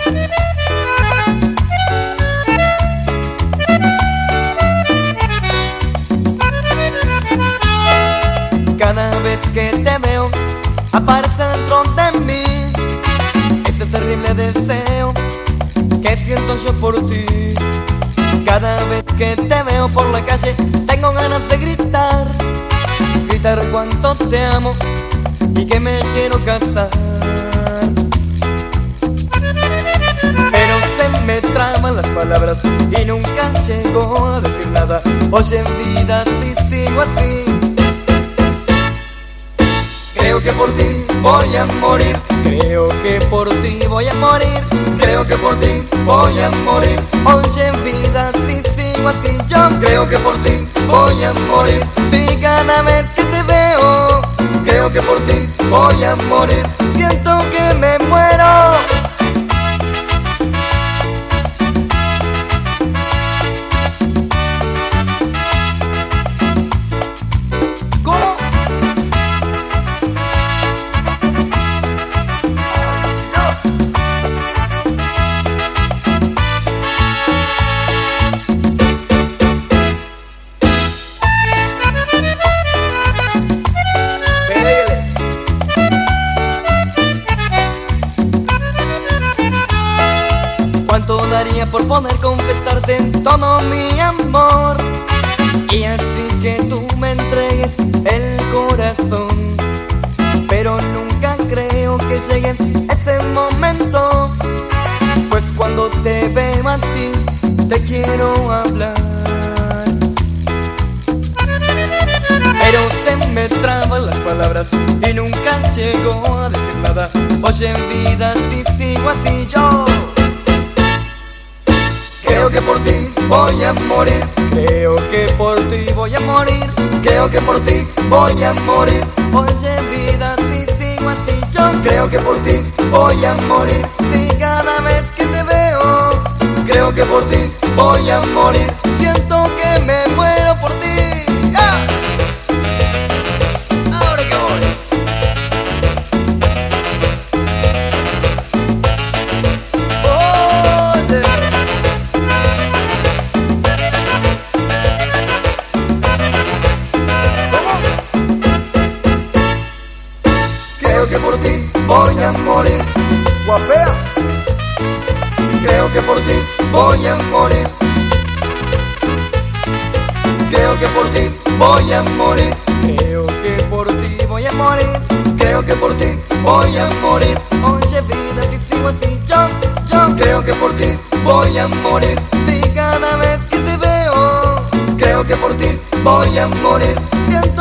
Cada vez que te veo, aparece dentro de mí ese terrible deseo que siento yo por ti. Cada vez que te veo por la calle, tengo ganas de gritar, gritar cuánto te amo y que me quiero casar. Pero se me traban las palabras y nunca llego a decir nada. Oye, vida, si sigo así, creo que por ti voy a morir. Creo que por ti voy a morir. Creo que por ti voy a morir. Oye, vida, si sigo así, yo creo que por ti voy a morir. Si cada vez que te veo, creo que por ti voy a morir. Siento que me muero. ¿Cómo? ¿Cuánto daría por poder confesarte todo mi amor? Y así que tú me entregues el corazón. Pero nunca creo que llegue ese momento, pues cuando te veo a ti, te quiero hablar. Pero se me traban las palabras y nunca llego a decir nada. Oye, vida, si sigo así, yo creo que por ti voy a morir. Creo que por ti voy a morir. Creo que por ti voy a morir. Oye, vida, si sigo así, yo creo que por ti voy a morir. Si cada vez que te veo, creo que por ti voy a morir. Siento que me muero por ti. ¡Ah! Ahora que voy. Creo que por ti voy a morir. Guapea. Creo que por ti voy a morir. Creo que por ti voy a morir. Creo que por ti voy a morir. Creo que por ti voy a morir. Oye, vida, si sigo así, yo creo que por ti voy a morir. Si cada vez que te veo, creo que por ti voy a morir. Siento